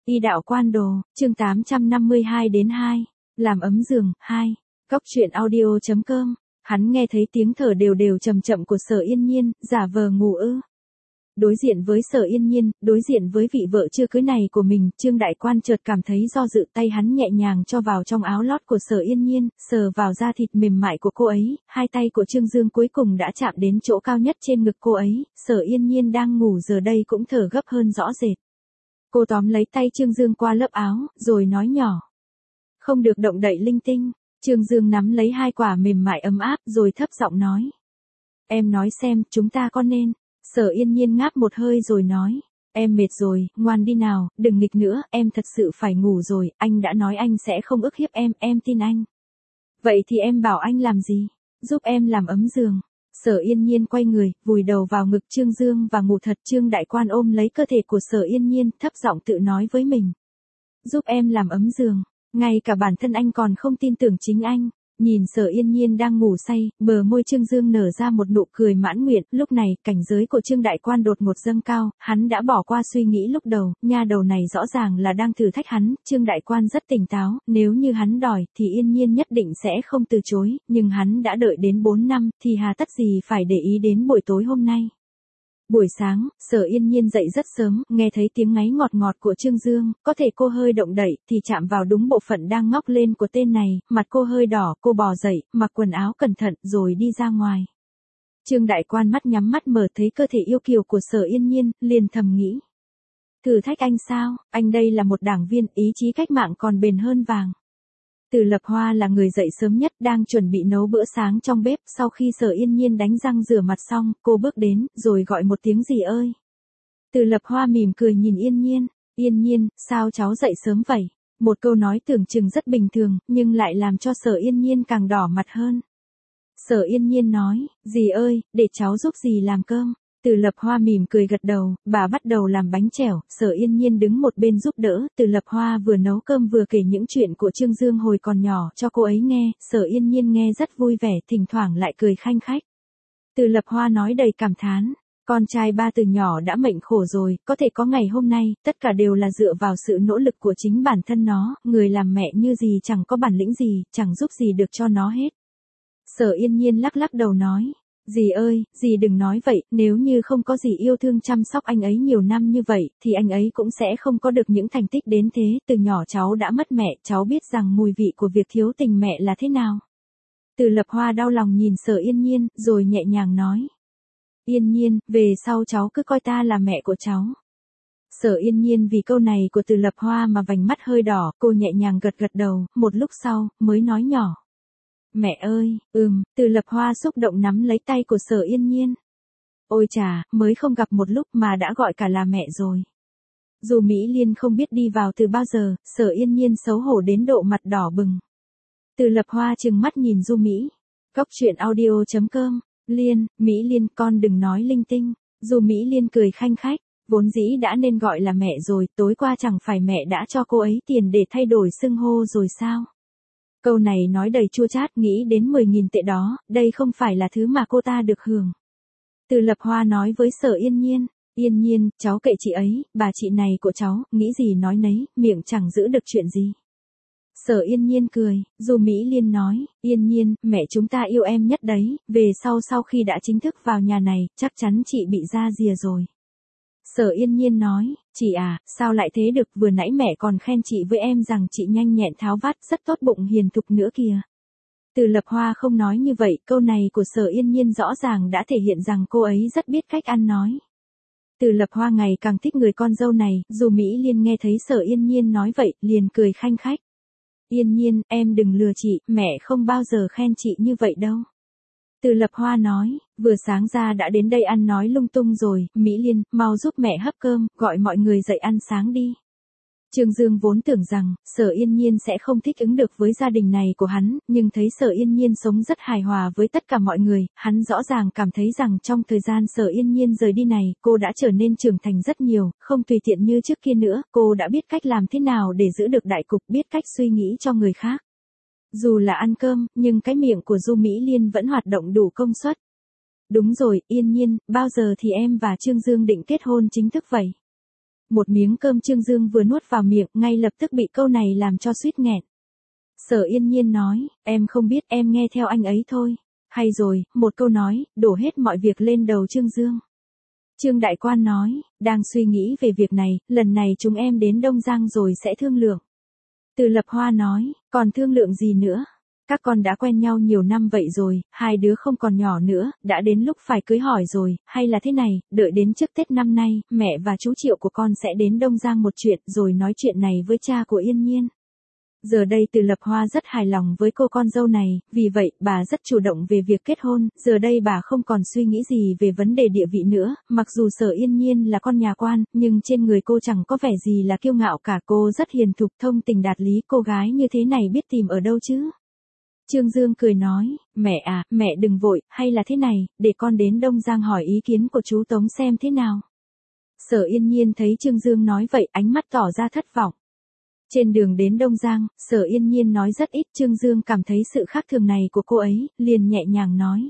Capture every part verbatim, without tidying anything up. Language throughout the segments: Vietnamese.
Y đạo quan đồ, chương tám trăm năm mươi hai đến hai. Làm ấm giường, hai. Góc truyện audio chấm com. Hắn nghe thấy tiếng thở đều đều chậm chậm của Sở Yên Nhiên, giả vờ ngủ ư. Đối diện với Sở Yên Nhiên, đối diện với vị vợ chưa cưới này của mình, Trương Đại Quan chợt cảm thấy do dự, tay hắn nhẹ nhàng cho vào trong áo lót của Sở Yên Nhiên, sờ vào da thịt mềm mại của cô ấy, hai tay của Trương Dương cuối cùng đã chạm đến chỗ cao nhất trên ngực cô ấy, Sở Yên Nhiên đang ngủ giờ đây cũng thở gấp hơn rõ rệt. Cô tóm lấy tay Trương Dương qua lớp áo, rồi nói nhỏ. Không được động đậy linh tinh. Trương Dương nắm lấy hai quả mềm mại ấm áp rồi thấp giọng nói. Em nói xem, chúng ta có nên. Sở Yên Nhiên ngáp một hơi rồi nói. Em mệt rồi, ngoan đi nào, đừng nghịch nữa, em thật sự phải ngủ rồi, anh đã nói anh sẽ không ức hiếp em, em tin anh. Vậy thì em bảo anh làm gì? Giúp em làm ấm giường. Sở Yên Nhiên quay người, vùi đầu vào ngực Trương Dương và ngủ thật. Trương Đại Quan ôm lấy cơ thể của Sở Yên Nhiên, thấp giọng tự nói với mình. Giúp em làm ấm giường, ngay cả bản thân anh còn không tin tưởng chính anh. Nhìn Sở Yên Nhiên đang ngủ say, bờ môi Trương Dương nở ra một nụ cười mãn nguyện, lúc này, cảnh giới của Trương Đại Quan đột ngột dâng cao, hắn đã bỏ qua suy nghĩ lúc đầu, nha đầu này rõ ràng là đang thử thách hắn, Trương Đại Quan rất tỉnh táo, nếu như hắn đòi, thì Yên Nhiên nhất định sẽ không từ chối, nhưng hắn đã đợi đến bốn năm, thì hà tất gì phải để ý đến buổi tối hôm nay. Buổi sáng, Sở Yên Nhiên dậy rất sớm, nghe thấy tiếng ngáy ngọt ngọt của Trương Dương, có thể cô hơi động đậy, thì chạm vào đúng bộ phận đang ngóc lên của tên này, mặt cô hơi đỏ, cô bò dậy, mặc quần áo cẩn thận, rồi đi ra ngoài. Trương Đại Quan mắt nhắm mắt mở thấy cơ thể yêu kiều của Sở Yên Nhiên, liền thầm nghĩ. Thử thách anh sao, anh đây là một đảng viên, ý chí cách mạng còn bền hơn vàng. Từ Lập Hoa là người dậy sớm nhất, đang chuẩn bị nấu bữa sáng trong bếp, sau khi Sở Yên Nhiên đánh răng rửa mặt xong, cô bước đến, rồi gọi một tiếng dì ơi. Từ Lập Hoa mỉm cười nhìn Yên Nhiên, Yên Nhiên, sao cháu dậy sớm vậy? Một câu nói tưởng chừng rất bình thường, nhưng lại làm cho Sở Yên Nhiên càng đỏ mặt hơn. Sở Yên Nhiên nói, dì ơi, để cháu giúp dì làm cơm. Từ Lập Hoa mỉm cười gật đầu, bà bắt đầu làm bánh chèo, Sở Yên Nhiên đứng một bên giúp đỡ, Từ Lập Hoa vừa nấu cơm vừa kể những chuyện của Trương Dương hồi còn nhỏ cho cô ấy nghe, Sở Yên Nhiên nghe rất vui vẻ, thỉnh thoảng lại cười khanh khách. Từ Lập Hoa nói đầy cảm thán, con trai ba từ nhỏ đã mệnh khổ rồi, có thể có ngày hôm nay, tất cả đều là dựa vào sự nỗ lực của chính bản thân nó, người làm mẹ như gì chẳng có bản lĩnh gì, chẳng giúp gì được cho nó hết. Sở Yên Nhiên lắc lắc đầu nói. Dì ơi, dì đừng nói vậy, nếu như không có dì yêu thương chăm sóc anh ấy nhiều năm như vậy, thì anh ấy cũng sẽ không có được những thành tích đến thế, từ nhỏ cháu đã mất mẹ, cháu biết rằng mùi vị của việc thiếu tình mẹ là thế nào. Từ Lập Hoa đau lòng nhìn Sở Yên Nhiên, rồi nhẹ nhàng nói. Yên Nhiên, về sau cháu cứ coi ta là mẹ của cháu. Sở Yên Nhiên vì câu này của Từ Lập Hoa mà vành mắt hơi đỏ, cô nhẹ nhàng gật gật đầu, một lúc sau, mới nói nhỏ. Mẹ ơi, ừm, Từ Lập Hoa xúc động nắm lấy tay của Sở Yên Nhiên. Ôi chà, mới không gặp một lúc mà đã gọi cả là mẹ rồi. Dù Mỹ Liên không biết đi vào từ bao giờ, Sở Yên Nhiên xấu hổ đến độ mặt đỏ bừng. Từ Lập Hoa trừng mắt nhìn Du Mỹ. Góc truyện audio chấm com. Liên, Mỹ Liên, con đừng nói linh tinh. Du Mỹ Liên cười khanh khách, vốn dĩ đã nên gọi là mẹ rồi, tối qua chẳng phải mẹ đã cho cô ấy tiền để thay đổi xưng hô rồi sao? Câu này nói đầy chua chát, nghĩ đến mười nghìn tệ đó, đây không phải là thứ mà cô ta được hưởng. Từ Lập Hoa nói với Sở Yên Nhiên, Yên Nhiên, cháu kệ chị ấy, bà chị này của cháu, nghĩ gì nói nấy, miệng chẳng giữ được chuyện gì. Sở Yên Nhiên cười, dù Mỹ Liên nói, Yên Nhiên, mẹ chúng ta yêu em nhất đấy, về sau sau khi đã chính thức vào nhà này, chắc chắn chị bị ra rìa rồi. Sở Yên Nhiên nói, chị à, sao lại thế được, vừa nãy mẹ còn khen chị với em rằng chị nhanh nhẹn tháo vát, rất tốt bụng hiền thục nữa kìa. Từ Lập Hoa không nói như vậy, câu này của Sở Yên Nhiên rõ ràng đã thể hiện rằng cô ấy rất biết cách ăn nói. Từ Lập Hoa ngày càng thích người con dâu này, dù Mỹ Liên nghe thấy Sở Yên Nhiên nói vậy, liền cười khanh khách. Yên Nhiên, em đừng lừa chị, mẹ không bao giờ khen chị như vậy đâu. Từ Lập Hoa nói, vừa sáng ra đã đến đây ăn nói lung tung rồi, Mỹ Liên, mau giúp mẹ hấp cơm, gọi mọi người dậy ăn sáng đi. Trương Dương vốn tưởng rằng, Sở Yên Nhiên sẽ không thích ứng được với gia đình này của hắn, nhưng thấy Sở Yên Nhiên sống rất hài hòa với tất cả mọi người, hắn rõ ràng cảm thấy rằng trong thời gian Sở Yên Nhiên rời đi này, cô đã trở nên trưởng thành rất nhiều, không tùy tiện như trước kia nữa, cô đã biết cách làm thế nào để giữ được đại cục, biết cách suy nghĩ cho người khác. Dù là ăn cơm, nhưng cái miệng của Du Mỹ Liên vẫn hoạt động đủ công suất. Đúng rồi, Yên Nhiên, bao giờ thì em và Trương Dương định kết hôn chính thức vậy? Một miếng cơm Trương Dương vừa nuốt vào miệng, ngay lập tức bị câu này làm cho suýt nghẹn. Sở Yên Nhiên nói, em không biết, em nghe theo anh ấy thôi. Hay rồi, một câu nói, đổ hết mọi việc lên đầu Trương Dương. Trương Đại Quan nói, đang suy nghĩ về việc này, lần này chúng em đến Đông Giang rồi sẽ thương lượng. Từ Lập Hoa nói, còn thương lượng gì nữa? Các con đã quen nhau nhiều năm vậy rồi, hai đứa không còn nhỏ nữa, đã đến lúc phải cưới hỏi rồi, hay là thế này, đợi đến trước Tết năm nay, mẹ và chú Triệu của con sẽ đến Đông Giang một chuyện rồi nói chuyện này với cha của Yên Nhiên. Giờ đây Từ Lập Hoa rất hài lòng với cô con dâu này, vì vậy bà rất chủ động về việc kết hôn, giờ đây bà không còn suy nghĩ gì về vấn đề địa vị nữa, mặc dù Sở Yên Nhiên là con nhà quan, nhưng trên người cô chẳng có vẻ gì là kiêu ngạo cả, cô rất hiền thục thông tình đạt lý, cô gái như thế này biết tìm ở đâu chứ. Trương Dương cười nói, mẹ à, mẹ đừng vội, hay là thế này, để con đến Đông Giang hỏi ý kiến của chú Tống xem thế nào. Sở Yên Nhiên thấy Trương Dương nói vậy, ánh mắt tỏ ra thất vọng. Trên đường đến Đông Giang, Sở Yên Nhiên nói rất ít, Trương Dương cảm thấy sự khác thường này của cô ấy, liền nhẹ nhàng nói.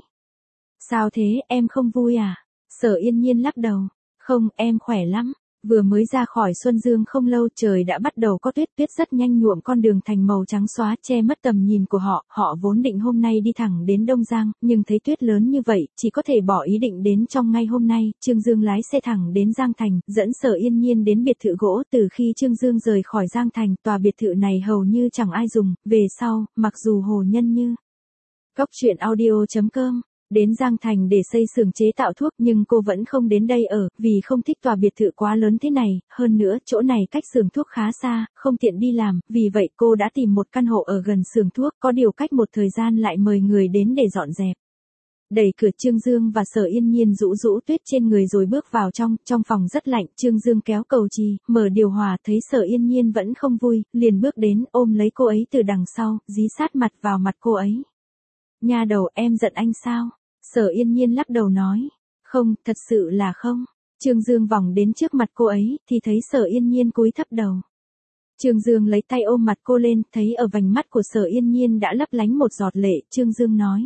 Sao thế, em không vui à? Sở Yên Nhiên lắc đầu, không, em khỏe lắm. Vừa mới ra khỏi Xuân Dương không lâu, trời đã bắt đầu có tuyết, tuyết rất nhanh nhuộm con đường thành màu trắng xóa, che mất tầm nhìn của họ, họ vốn định hôm nay đi thẳng đến Đông Giang, nhưng thấy tuyết lớn như vậy, chỉ có thể bỏ ý định đến trong ngay hôm nay. Trương Dương lái xe thẳng đến Giang Thành, dẫn Sở Yên Nhiên đến biệt thự gỗ. Từ khi Trương Dương rời khỏi Giang Thành, tòa biệt thự này hầu như chẳng ai dùng, về sau, mặc dù Hồ Nhân Như Góc truyện audio chấm com đến Giang Thành để xây xưởng chế tạo thuốc, nhưng cô vẫn không đến đây ở, vì không thích tòa biệt thự quá lớn thế này, hơn nữa, chỗ này cách xưởng thuốc khá xa, không tiện đi làm, vì vậy cô đã tìm một căn hộ ở gần xưởng thuốc, có điều cách một thời gian lại mời người đến để dọn dẹp. Đẩy cửa, Trương Dương và Sở Yên Nhiên rũ rũ tuyết trên người rồi bước vào trong, trong phòng rất lạnh, Trương Dương kéo cầu chì, mở điều hòa, thấy Sở Yên Nhiên vẫn không vui, liền bước đến, ôm lấy cô ấy từ đằng sau, dí sát mặt vào mặt cô ấy. Nha đầu, em giận anh sao? Sở Yên Nhiên lắc đầu nói, không, thật sự là không. Trương Dương vòng đến trước mặt cô ấy, thì thấy Sở Yên Nhiên cúi thấp đầu. Trương Dương lấy tay ôm mặt cô lên, thấy ở vành mắt của Sở Yên Nhiên đã lấp lánh một giọt lệ, Trương Dương nói.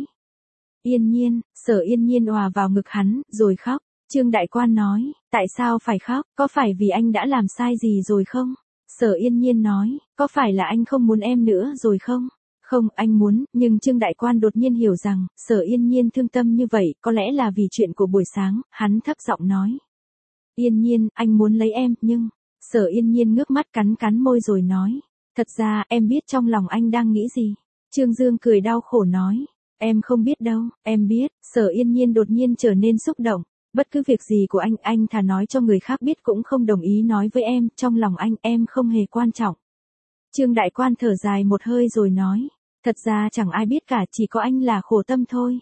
Yên Nhiên, Sở Yên Nhiên òa vào ngực hắn, rồi khóc. Trương Đại Quan nói, tại sao phải khóc, có phải vì anh đã làm sai gì rồi không? Sở Yên Nhiên nói, có phải là anh không muốn em nữa rồi không? Không, anh muốn, nhưng Trương Đại Quan đột nhiên hiểu rằng, Sở Yên Nhiên thương tâm như vậy, có lẽ là vì chuyện của buổi sáng, hắn thấp giọng nói. Yên Nhiên, anh muốn lấy em, nhưng... Sở Yên Nhiên ngước mắt cắn cắn môi rồi nói. Thật ra, em biết trong lòng anh đang nghĩ gì. Trương Dương cười đau khổ nói. Em không biết đâu, em biết. Sở Yên Nhiên đột nhiên trở nên xúc động. Bất cứ việc gì của anh, anh thà nói cho người khác biết cũng không đồng ý nói với em, trong lòng anh, em không hề quan trọng. Trương Đại Quan thở dài một hơi rồi nói. Thật ra chẳng ai biết cả, chỉ có anh là khổ tâm thôi.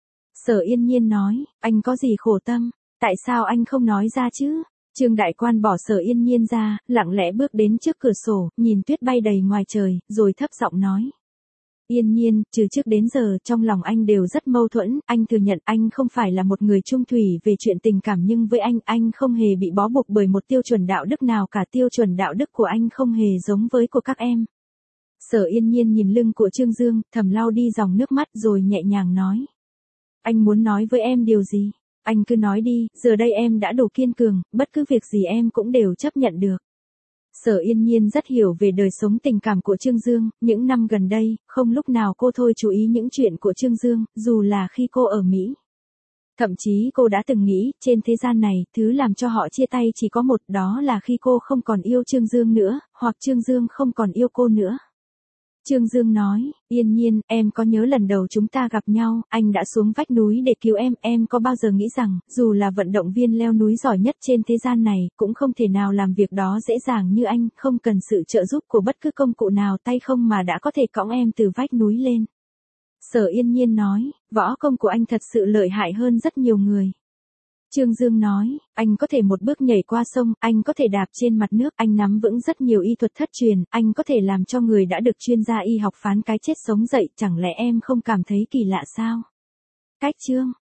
Sở Yên Nhiên nói, anh có gì khổ tâm, tại sao anh không nói ra chứ? Trương Đại Quan bỏ Sở Yên Nhiên ra, lặng lẽ bước đến trước cửa sổ, nhìn tuyết bay đầy ngoài trời, rồi thấp giọng nói. Yên Nhiên, từ trước đến giờ trong lòng anh đều rất mâu thuẫn, anh thừa nhận anh không phải là một người trung thủy về chuyện tình cảm, nhưng với anh, anh không hề bị bó buộc bởi một tiêu chuẩn đạo đức nào cả, tiêu chuẩn đạo đức của anh không hề giống với của các em. Sở Yên Nhiên nhìn lưng của Trương Dương, thầm lau đi dòng nước mắt rồi nhẹ nhàng nói. Anh muốn nói với em điều gì? Anh cứ nói đi, giờ đây em đã đủ kiên cường, bất cứ việc gì em cũng đều chấp nhận được. Sở Yên Nhiên rất hiểu về đời sống tình cảm của Trương Dương, những năm gần đây, không lúc nào cô thôi chú ý những chuyện của Trương Dương, dù là khi cô ở Mỹ. Thậm chí cô đã từng nghĩ, trên thế gian này, thứ làm cho họ chia tay chỉ có một, đó là khi cô không còn yêu Trương Dương nữa, hoặc Trương Dương không còn yêu cô nữa. Trương Dương nói, Yên Nhiên, em có nhớ lần đầu chúng ta gặp nhau, anh đã xuống vách núi để cứu em, em có bao giờ nghĩ rằng, dù là vận động viên leo núi giỏi nhất trên thế gian này, cũng không thể nào làm việc đó dễ dàng như anh, không cần sự trợ giúp của bất cứ công cụ nào, tay không mà đã có thể cõng em từ vách núi lên. Sở Yên Nhiên nói, võ công của anh thật sự lợi hại hơn rất nhiều người. Trương Dương nói, anh có thể một bước nhảy qua sông, anh có thể đạp trên mặt nước, anh nắm vững rất nhiều y thuật thất truyền, anh có thể làm cho người đã được chuyên gia y học phán cái chết sống dậy, chẳng lẽ em không cảm thấy kỳ lạ sao? Cách chương